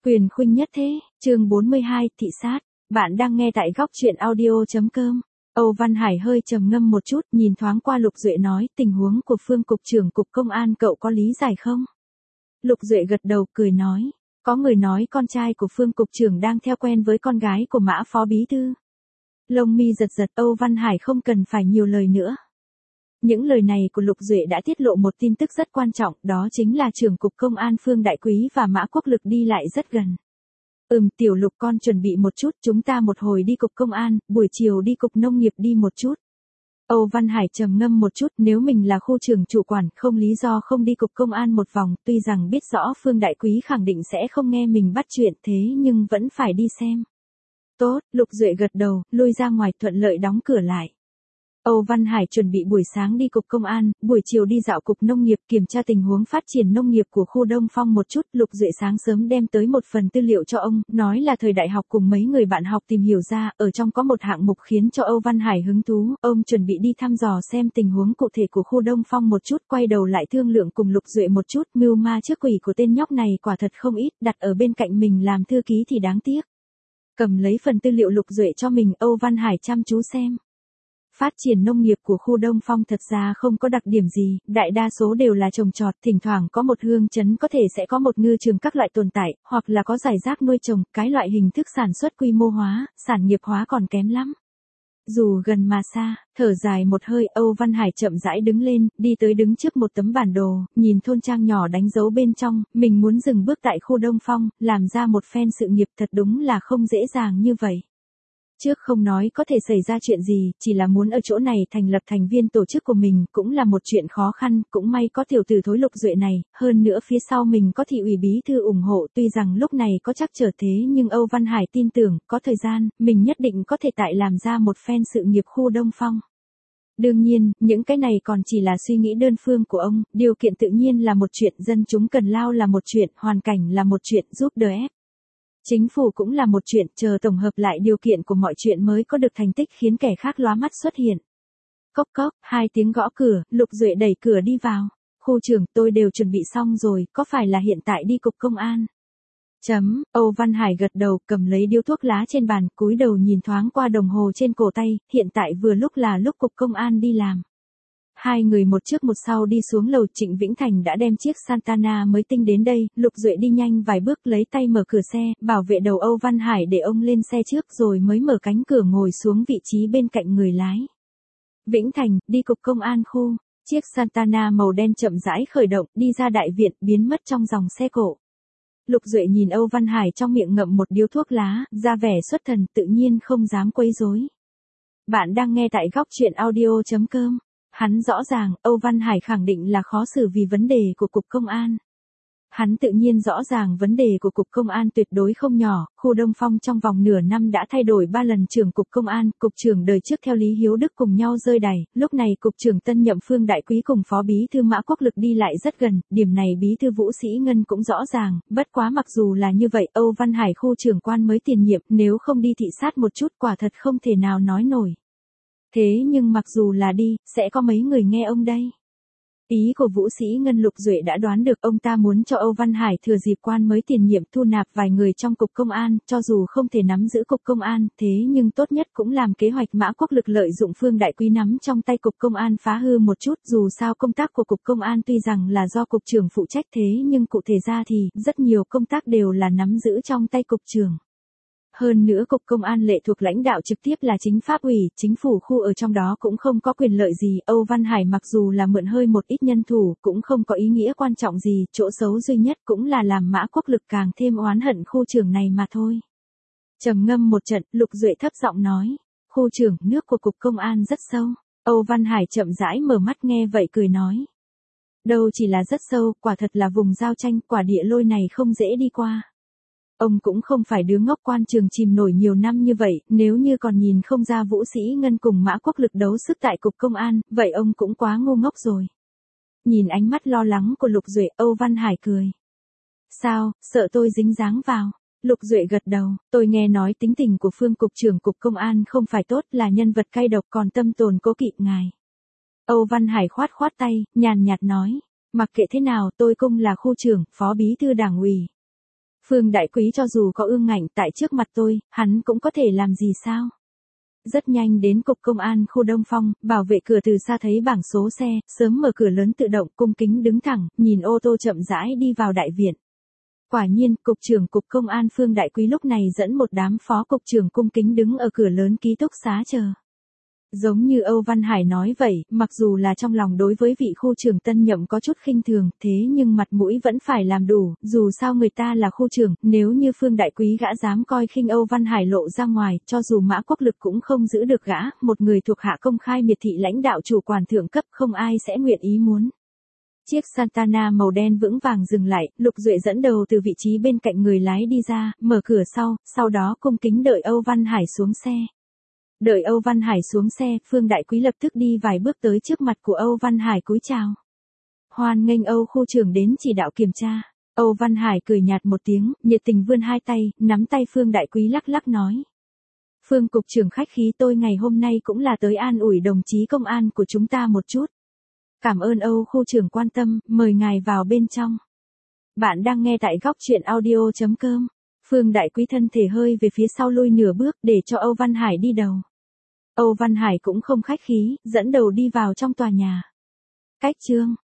Quyền khuynh nhất thế, chương 42, thị sát. Bạn đang nghe tại góc truyện audio.com. Âu Văn Hải hơi trầm ngâm một chút, nhìn thoáng qua Lục Duệ nói, tình huống của Phương cục trưởng cục công an cậu có lý giải không? Lục Duệ gật đầu cười nói, có người nói con trai của Phương cục trưởng đang theo quen với con gái của Mã phó bí thư. Lông mi giật giật, Âu Văn Hải không cần phải nhiều lời nữa. Những lời này của Lục Duệ đã tiết lộ một tin tức rất quan trọng, đó chính là trưởng cục công an Phương Đại Quý và Mã Quốc Lực đi lại rất gần. Tiểu Lục con chuẩn bị một chút, chúng ta một hồi đi cục công an, buổi chiều đi cục nông nghiệp đi một chút. Âu Văn Hải trầm ngâm một chút, nếu mình là khu trưởng chủ quản, không lý do không đi cục công an một vòng, tuy rằng biết rõ Phương Đại Quý khẳng định sẽ không nghe mình bắt chuyện thế nhưng vẫn phải đi xem. Tốt, Lục Duệ gật đầu, lui ra ngoài thuận lợi đóng cửa lại. Âu Văn Hải chuẩn bị buổi sáng đi cục công an, buổi chiều đi dạo cục nông nghiệp kiểm tra tình huống phát triển nông nghiệp của khu Đông Phong một chút. Lục Duệ sáng sớm đem tới một phần tư liệu cho ông, nói là thời đại học cùng mấy người bạn học tìm hiểu ra, ở trong có một hạng mục khiến cho Âu Văn Hải hứng thú. Ông chuẩn bị đi thăm dò xem tình huống cụ thể của khu Đông Phong một chút, quay đầu lại thương lượng cùng Lục Duệ một chút. Mưu ma trước quỷ của tên nhóc này quả thật không ít, đặt ở bên cạnh mình làm thư ký thì đáng tiếc. Cầm lấy phần tư liệu Lục Duệ cho mình, Âu Văn Hải chăm chú xem. Phát triển nông nghiệp của khu Đông Phong thật ra không có đặc điểm gì, đại đa số đều là trồng trọt, thỉnh thoảng có một hương trấn có thể sẽ có một ngư trường các loại tồn tại, hoặc là có giải rác nuôi trồng, cái loại hình thức sản xuất quy mô hóa, sản nghiệp hóa còn kém lắm. Dù gần mà xa, thở dài một hơi, Âu Văn Hải chậm rãi đứng lên, đi tới đứng trước một tấm bản đồ, nhìn thôn trang nhỏ đánh dấu bên trong, mình muốn dừng bước tại khu Đông Phong, làm ra một phen sự nghiệp thật đúng là không dễ dàng như vậy. Trước không nói có thể xảy ra chuyện gì, chỉ là muốn ở chỗ này thành lập thành viên tổ chức của mình cũng là một chuyện khó khăn, cũng may có tiểu tử thối Lục Duệ này, hơn nữa phía sau mình có thị ủy bí thư ủng hộ, tuy rằng lúc này có trắc trở thế nhưng Âu Văn Hải tin tưởng, có thời gian, mình nhất định có thể tại làm ra một phen sự nghiệp khu Đông Phong. Đương nhiên, những cái này còn chỉ là suy nghĩ đơn phương của ông, điều kiện tự nhiên là một chuyện, dân chúng cần lao là một chuyện, hoàn cảnh là một chuyện, giúp đỡ ép. Chính phủ cũng là một chuyện, chờ tổng hợp lại điều kiện của mọi chuyện mới có được thành tích khiến kẻ khác lóa mắt xuất hiện. Cốc cốc, 2 tiếng gõ cửa, Lục Duệ đẩy cửa đi vào. Khu trưởng, tôi đều chuẩn bị xong rồi, có phải là hiện tại đi cục công an? Âu Văn Hải gật đầu, cầm lấy điếu thuốc lá trên bàn, cúi đầu nhìn thoáng qua đồng hồ trên cổ tay, hiện tại vừa lúc là lúc cục công an đi làm. Hai người một trước một sau đi xuống lầu, Trịnh Vĩnh Thành đã đem chiếc Santana mới tinh đến đây, Lục Duệ đi nhanh vài bước lấy tay mở cửa xe, bảo vệ đầu Âu Văn Hải để ông lên xe trước rồi mới mở cánh cửa ngồi xuống vị trí bên cạnh người lái. Vĩnh Thành, đi cục công an khu, chiếc Santana màu đen chậm rãi khởi động, đi ra đại viện, biến mất trong dòng xe cộ. Lục Duệ nhìn Âu Văn Hải trong miệng ngậm một điếu thuốc lá, ra vẻ xuất thần, tự nhiên không dám quấy rối. Bạn đang nghe tại góc truyện audio.com. Hắn rõ ràng, Âu Văn Hải khẳng định là khó xử vì vấn đề của cục công an. Hắn tự nhiên rõ ràng vấn đề của cục công an tuyệt đối không nhỏ, khu Đông Phong trong vòng nửa năm đã thay đổi 3 lần trưởng cục công an, cục trưởng đời trước theo Lý Hiếu Đức cùng nhau rơi đày, lúc này cục trưởng tân nhậm Phương Đại Quý cùng phó bí thư Mã Quốc Lực đi lại rất gần, điểm này bí thư Vũ Sĩ Ngân cũng rõ ràng, bất quá mặc dù là như vậy, Âu Văn Hải khu trưởng quan mới tiền nhiệm, nếu không đi thị sát một chút quả thật không thể nào nói nổi. Thế nhưng mặc dù là đi, sẽ có mấy người nghe ông đây. Ý của Vũ Sĩ Ngân Lục Duệ đã đoán được, ông ta muốn cho Âu Văn Hải thừa dịp quan mới tiền nhiệm thu nạp vài người trong cục công an, cho dù không thể nắm giữ cục công an, thế nhưng tốt nhất cũng làm kế hoạch Mã Quốc Lực lợi dụng Phương Đại Quý nắm trong tay cục công an phá hư một chút, dù sao công tác của cục công an tuy rằng là do cục trưởng phụ trách thế nhưng cụ thể ra thì, rất nhiều công tác đều là nắm giữ trong tay cục trưởng. Hơn nữa cục công an lệ thuộc lãnh đạo trực tiếp là chính pháp ủy, chính phủ khu ở trong đó cũng không có quyền lợi gì, Âu Văn Hải mặc dù là mượn hơi một ít nhân thủ cũng không có ý nghĩa quan trọng gì, chỗ xấu duy nhất cũng là làm Mã Quốc Lực càng thêm oán hận khu trưởng này mà thôi. Trầm ngâm một trận, Lục Duệ thấp giọng nói, khu trưởng, nước của cục công an rất sâu. Âu Văn Hải chậm rãi mở mắt nghe vậy cười nói. Đâu chỉ là rất sâu, quả thật là vùng giao tranh, quả địa lôi này không dễ đi qua. Ông cũng không phải đứa ngốc, quan trường chìm nổi nhiều năm như vậy, nếu như còn nhìn không ra Vũ Sĩ Ngân cùng Mã Quốc Lực đấu sức tại cục công an, vậy ông cũng quá ngu ngốc rồi. Nhìn ánh mắt lo lắng của Lục Duệ, Âu Văn Hải cười. Sao, sợ tôi dính dáng vào? Lục Duệ gật đầu, tôi nghe nói tính tình của Phương cục trưởng cục công an không phải tốt, là nhân vật cay độc, còn tâm tồn cố kỵ ngài. Âu Văn Hải khoát khoát tay, nhàn nhạt nói, mặc kệ thế nào tôi cũng là khu trưởng, phó bí thư đảng ủy. Phương Đại Quý cho dù có ương ngạnh tại trước mặt tôi, hắn cũng có thể làm gì sao? Rất nhanh đến cục công an khu Đông Phong, bảo vệ cửa từ xa thấy bảng số xe, sớm mở cửa lớn tự động, cung kính đứng thẳng, nhìn ô tô chậm rãi đi vào đại viện. Quả nhiên, cục trưởng cục công an Phương Đại Quý lúc này dẫn một đám phó cục trưởng cung kính đứng ở cửa lớn ký túc xá chờ. Giống như Âu Văn Hải nói vậy, mặc dù là trong lòng đối với vị khu trưởng tân nhậm có chút khinh thường, thế nhưng mặt mũi vẫn phải làm đủ, dù sao người ta là khu trưởng, nếu như Phương Đại Quý gã dám coi khinh Âu Văn Hải lộ ra ngoài, cho dù Mã Quốc Lực cũng không giữ được gã, một người thuộc hạ công khai miệt thị lãnh đạo chủ quản thượng cấp không ai sẽ nguyện ý muốn. Chiếc Santana màu đen vững vàng dừng lại, Lục Duệ dẫn đầu từ vị trí bên cạnh người lái đi ra, mở cửa sau đó cung kính đợi Âu Văn Hải xuống xe. Đợi Âu Văn Hải xuống xe, Phương Đại Quý lập tức đi vài bước tới trước mặt của Âu Văn Hải cúi chào. Hoan nghênh Âu khu trưởng đến chỉ đạo kiểm tra. Âu Văn Hải cười nhạt một tiếng, nhiệt tình vươn hai tay, nắm tay Phương Đại Quý lắc lắc nói. Phương cục trưởng khách khí, tôi ngày hôm nay cũng là tới an ủi đồng chí công an của chúng ta một chút. Cảm ơn Âu khu trưởng quan tâm, mời ngài vào bên trong. Bạn đang nghe tại góc truyện audio.com. Phương Đại Quý thân thể hơi về phía sau lui nửa bước để cho Âu Văn Hải đi đầu. Âu Văn Hải cũng không khách khí, dẫn đầu đi vào trong tòa nhà. Cách chương